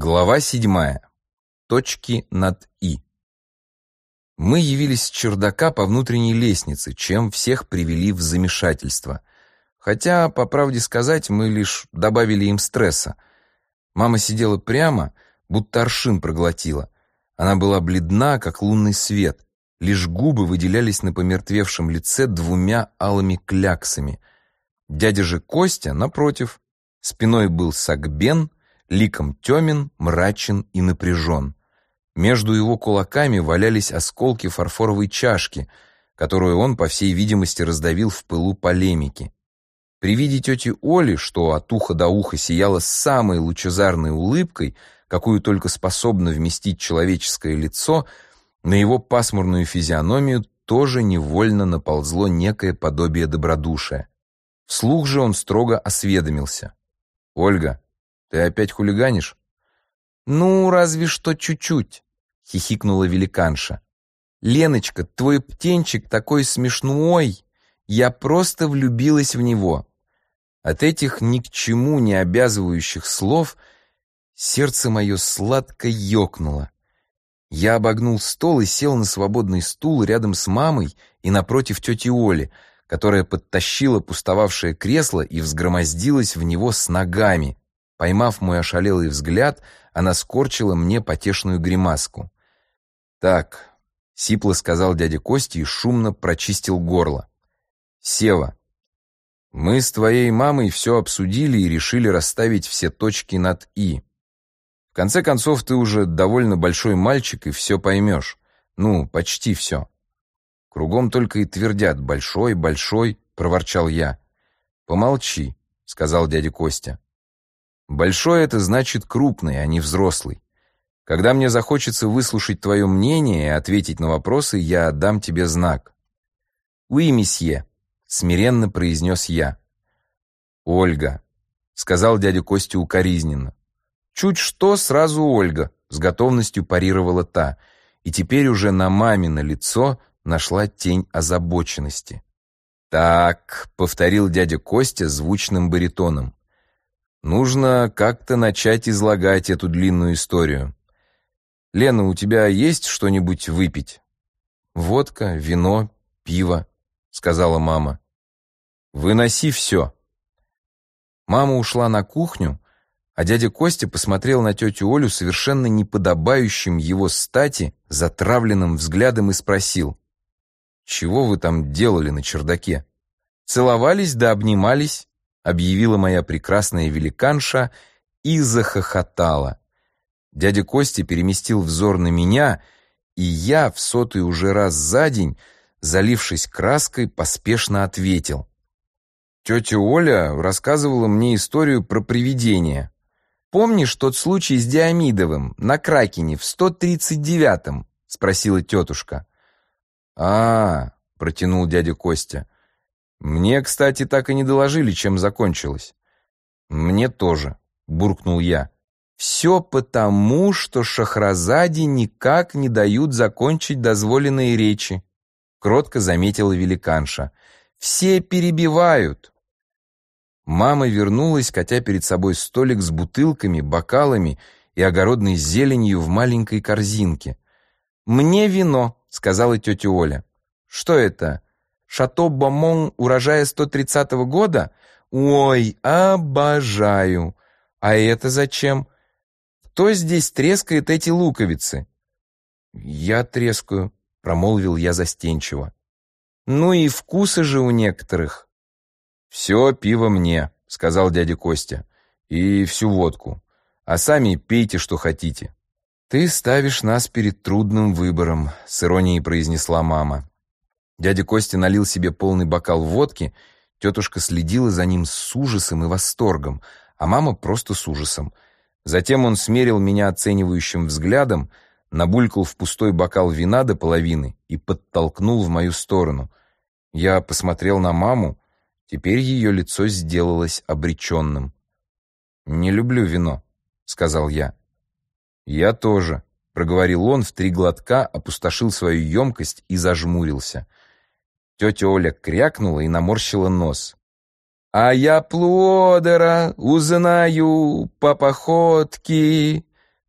Глава 7. Точки над «и». Мы явились с чердака по внутренней лестнице, чем всех привели в замешательство. Хотя, по правде сказать, мы лишь добавили им стресса. Мама сидела прямо, будто аршин проглотила. Она была бледна, как лунный свет. Лишь губы выделялись на помертвевшем лице двумя алыми кляксами. Дядя же Костя, напротив, спиной был согбен, ликом темен, мрачен и напряжен. Между его кулаками валялись осколки фарфоровой чашки, которую он, по всей видимости, раздавил в пылу полемики. При виде тети Оли, что от уха до уха сияла самой лучезарной улыбкой, какую только способно вместить человеческое лицо, на его пасмурную физиономию тоже невольно наползло некое подобие добродушия. Вслух же он строго осведомился. «Ольга, ты опять хулиганишь?» «Ну, разве что чуть-чуть», — хихикнула великанша. «Леночка, твой птенчик такой смешной, я просто влюбилась в него». От этих ни к чему не обязывающих слов сердце мое сладко ёкнуло. Я обогнул стол и сел на свободный стул рядом с мамой и напротив тети Оли, которая подтащила пустовавшее кресло и взгромоздилась в него с ногами. Поймав мой ошалелый взгляд, она скорчила мне потешную гримаску. «Так», — сипло сказал дядя Костя и шумно прочистил горло. «Сева, мы с твоей мамой все обсудили и решили расставить все точки над «и». В конце концов, ты уже довольно большой мальчик и все поймешь. Ну, почти все. Кругом только и твердят «большой, большой», — проворчал я. «Помолчи», — сказал дядя Костя. «Большой — это значит крупный, а не взрослый. Когда мне захочется выслушать твое мнение и ответить на вопросы, я дам тебе знак». «Oui, месье», — смиренно произнес я. «Ольга», — сказал дядя Костя укоризненно. «Чуть что, сразу Ольга», — с готовностью парировала та, и теперь уже на мамино лицо нашла тень озабоченности. «Так», — повторил дядя Костя звучным баритоном, «нужно как-то начать излагать эту длинную историю. Лена, у тебя есть что-нибудь выпить?» «Водка, вино, пиво», — сказала мама. «Выноси все». Мама ушла на кухню, а дядя Костя посмотрел на тетю Олю совершенно неподобающим его стати затравленным взглядом и спросил: «Чего вы там делали на чердаке?» «Целовались да обнимались», — объявила моя прекрасная великанша и захохотала. Дядя Костя переместил взор на меня, и я, в 100-й уже раз за день, залившись краской, поспешно ответил. «Тетя Оля рассказывала мне историю про привидения. Помнишь тот случай с Диамидовым на Кракене в 139-м?» — спросила тетушка. Протянул дядя Костя. «Мне, кстати, так и не доложили, чем закончилось». «Мне тоже», — буркнул я. «Все потому, что Шахразаде никак не дают закончить дозволенные речи», — кротко заметила великанша. «Все перебивают». Мама вернулась, катя перед собой столик с бутылками, бокалами и огородной зеленью в маленькой корзинке. «Мне вино», — сказала тетя Оля. «Что это? Шато Бомон урожая 130-го года? Ой, обожаю! А это зачем? Кто здесь трескает эти луковицы?» «Я трескаю», — промолвил я застенчиво. «Ну и вкусы же у некоторых». «Все пиво мне», — сказал дядя Костя, — «и всю водку. А сами пейте, что хотите». «Ты ставишь нас перед трудным выбором», — с иронией произнесла мама. Дядя Костя налил себе полный бокал водки, тетушка следила за ним с ужасом и восторгом, а мама просто с ужасом. Затем он смерил меня оценивающим взглядом, набулькал в пустой бокал вина до половины и подтолкнул в мою сторону. Я посмотрел на маму. Теперь ее лицо сделалось обреченным. «Не люблю вино», — сказал я. «Я тоже», — проговорил он в 3 глотка, опустошил свою емкость и зажмурился. Тетя Оля крякнула и наморщила нос. «А я плодера узнаю по походке»,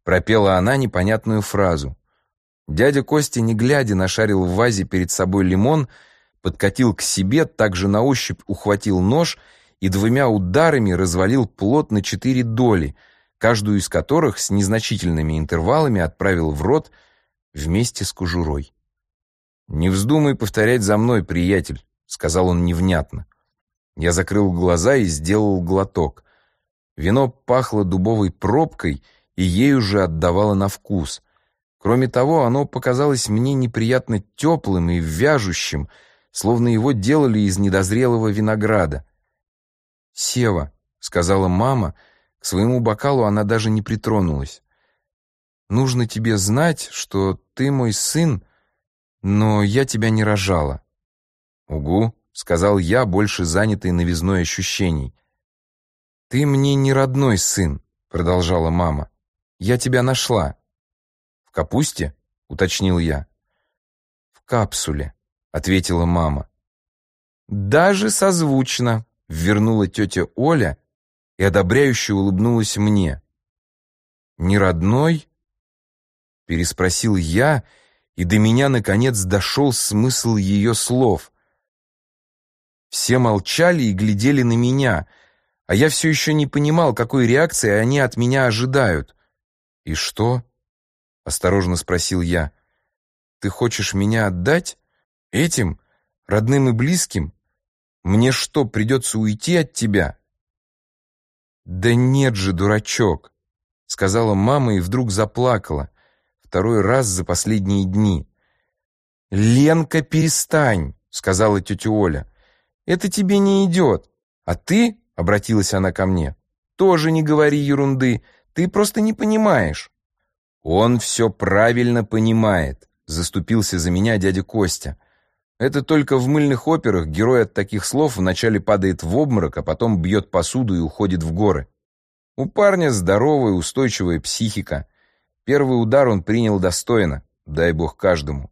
пропела она непонятную фразу. Дядя Костя, не глядя, нашарил в вазе перед собой лимон, подкатил к себе, также на ощупь ухватил нож и 2 ударами развалил плод на 4 доли, каждую из которых с незначительными интервалами отправил в рот вместе с кожурой. «Не вздумай повторять за мной, приятель», — сказал он невнятно. Я закрыл глаза и сделал глоток. Вино пахло дубовой пробкой и ею же отдавало на вкус. Кроме того, оно показалось мне неприятно теплым и вяжущим, словно его делали из недозрелого винограда. «Сева», — сказала мама, к своему бокалу она даже не притронулась. «Нужно тебе знать, что ты мой сын, но я тебя не рожала». «Угу», — сказал я, больше занятый новизной ощущений. «Ты мне не родной сын», — продолжала мама. «Я тебя нашла». «В капусте?» — уточнил я. «В капсуле», — ответила мама. «Даже созвучно», — вернула тетя Оля и одобряюще улыбнулась мне. «Не родной?» — переспросил я, и до меня, наконец, дошел смысл ее слов. Все молчали и глядели на меня, а я все еще не понимал, какой реакции они от меня ожидают. «И что?» — осторожно спросил я. «Ты хочешь меня отдать? Этим, родным и близким? Мне что, придется уйти от тебя?» «Да нет же, дурачок», — сказала мама и вдруг заплакала, 2-й раз за последние дни. «Ленка, перестань», — сказала тетя Оля. «Это тебе не идет. А ты, — обратилась она ко мне, — тоже не говори ерунды, ты просто не понимаешь». «Он все правильно понимает», — заступился за меня дядя Костя. «Это только в мыльных операх герой от таких слов вначале падает в обморок, а потом бьет посуду и уходит в горы. У парня здоровая, устойчивая психика. Первый удар он принял достойно, дай бог каждому».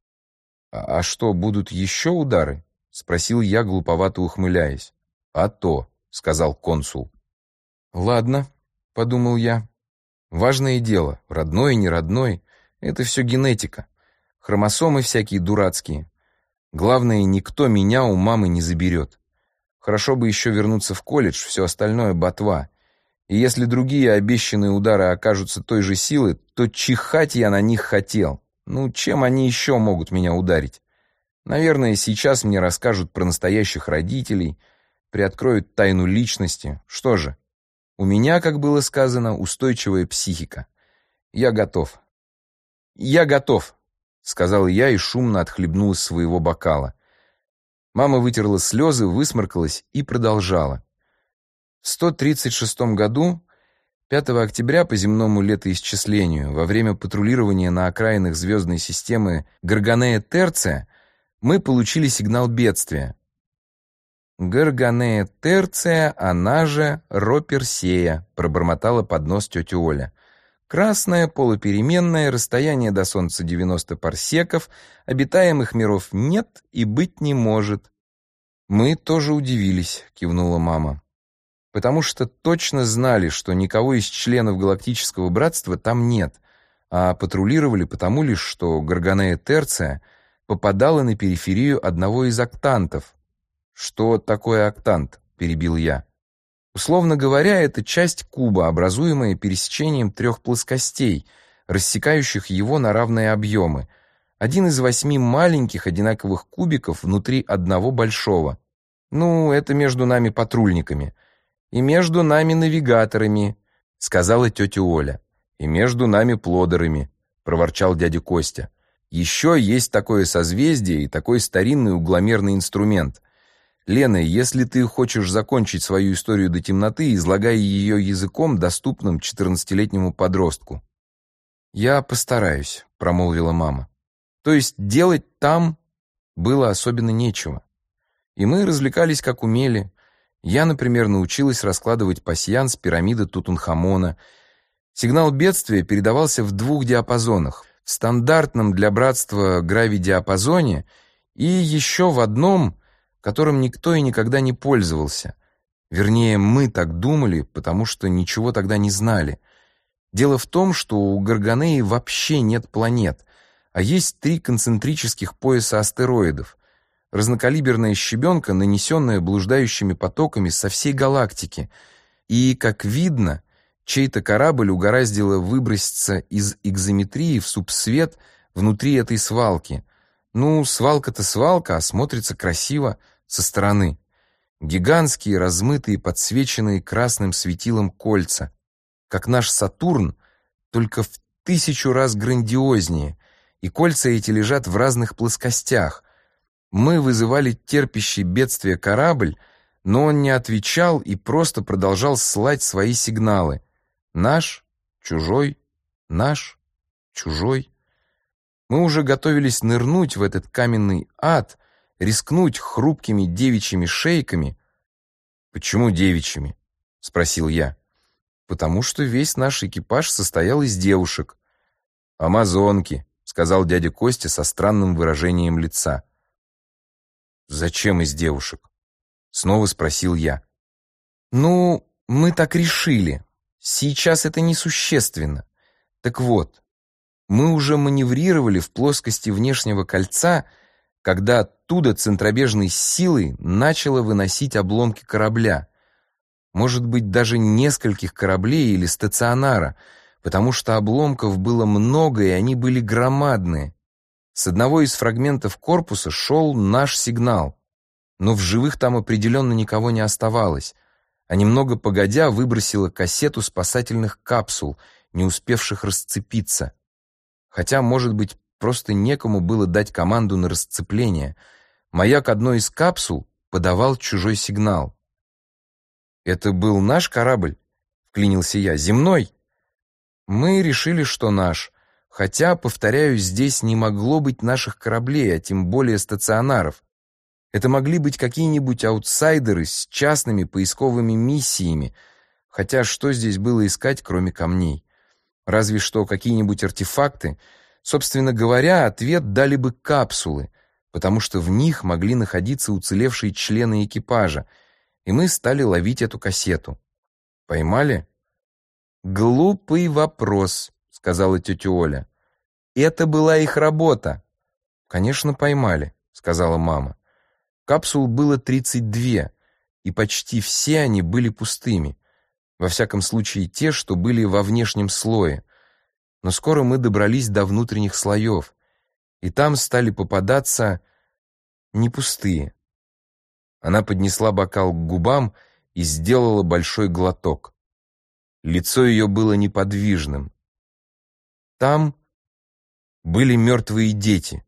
«А что, будут еще удары?» — спросил я, глуповато ухмыляясь. «А то», — сказал консул. «Ладно», — подумал я. «Важное дело, родной, не родной, это все генетика. Хромосомы всякие дурацкие. Главное, никто меня у мамы не заберет. Хорошо бы еще вернуться в колледж, все остальное — ботва. И если другие обещанные удары окажутся той же силы, то чихать я на них хотел. Ну, чем они еще могут меня ударить? Наверное, сейчас мне расскажут про настоящих родителей, приоткроют тайну личности. Что же, у меня, как было сказано, устойчивая психика. Я готов». «Я готов», — сказал я и шумно отхлебнул из своего бокала. Мама вытерла слезы, высморкалась и продолжала. В 136 году, 5 октября по земному летоисчислению, во время патрулирования на окраинах звездной системы Гарганея-Терция, мы получили сигнал бедствия. «Гарганея-Терция, она же Ро-Персея», — пробормотала под нос тетя Оля. «Красное, полупеременное, расстояние до Солнца 90 парсеков, обитаемых миров нет и быть не может». «Мы тоже удивились», — кивнула мама. «Потому что точно знали, что никого из членов Галактического Братства там нет, а патрулировали потому лишь, что Гарганея-Терция попадала на периферию одного из октантов». «Что такое октант?» — перебил я. Условно говоря, это часть куба, образуемая пересечением 3 плоскостей, рассекающих его на равные объемы. Один из 8 маленьких одинаковых кубиков внутри одного большого. Ну, это между нами патрульниками. «И между нами навигаторами», — сказала тетя Оля. «И между нами плодерами», — проворчал дядя Костя. «Еще есть такое созвездие и такой старинный угломерный инструмент. Лена, если ты хочешь закончить свою историю до темноты, излагай ее языком, доступным 14-летнему подростку». «Я постараюсь», — промолвила мама. То есть делать там было особенно нечего. И мы развлекались как умели. Я, например, научилась раскладывать пасьянс пирамиды Тутанхамона. Сигнал бедствия передавался в 2 диапазонах. В стандартном для братства гравидиапазоне и еще в одном, которым никто и никогда не пользовался. Вернее, мы так думали, потому что ничего тогда не знали. Дело в том, что у Гарганеи вообще нет планет, а есть 3 концентрических пояса астероидов. Разнокалиберная щебенка, нанесенная блуждающими потоками со всей галактики. И, как видно, чей-то корабль угораздило выброситься из экзометрии в субсвет внутри этой свалки. Ну, свалка-то свалка, а смотрится красиво со стороны. Гигантские, размытые, подсвеченные красным светилом кольца. Как наш Сатурн, только в 1000 раз грандиознее. И кольца эти лежат в разных плоскостях. Мы вызывали терпящий бедствие корабль, но он не отвечал и просто продолжал слать свои сигналы. Наш, чужой, наш, чужой. Мы уже готовились нырнуть в этот каменный ад, рискнуть хрупкими девичьими шейками. «Почему девичьими?» — спросил я. «Потому что весь наш экипаж состоял из девушек». «Амазонки», — сказал дядя Костя со странным выражением лица. «Зачем из девушек?» — снова спросил я. «Ну, мы так решили. Сейчас это несущественно. Так вот, мы уже маневрировали в плоскости внешнего кольца, когда оттуда центробежной силой начало выносить обломки корабля. Может быть, даже нескольких кораблей или стационара, потому что обломков было много, и они были громадные. С одного из фрагментов корпуса шел наш сигнал, но в живых там определенно никого не оставалось, а немного погодя выбросила кассету спасательных капсул, не успевших расцепиться. Хотя, может быть, просто некому было дать команду на расцепление. Маяк одной из капсул подавал чужой сигнал. «Это был наш корабль?» — вклинился я. «Земной?» «Мы решили, что наш. Хотя, повторяю, здесь не могло быть наших кораблей, а тем более стационаров. Это могли быть какие-нибудь аутсайдеры с частными поисковыми миссиями. Хотя что здесь было искать, кроме камней? Разве что какие-нибудь артефакты. Собственно говоря, ответ дали бы капсулы, потому что в них могли находиться уцелевшие члены экипажа, и мы стали ловить эту кассету. Поймали? «Глупый вопрос», — сказала тетя Оля. «Это была их работа». «Конечно, поймали», — сказала мама. Капсул было 32, и почти все они были пустыми. Во всяком случае, те, что были во внешнем слое. Но скоро мы добрались до внутренних слоев, и там стали попадаться не пустые. Она поднесла бокал к губам и сделала большой глоток. Лицо ее было неподвижным. Там были мертвые дети.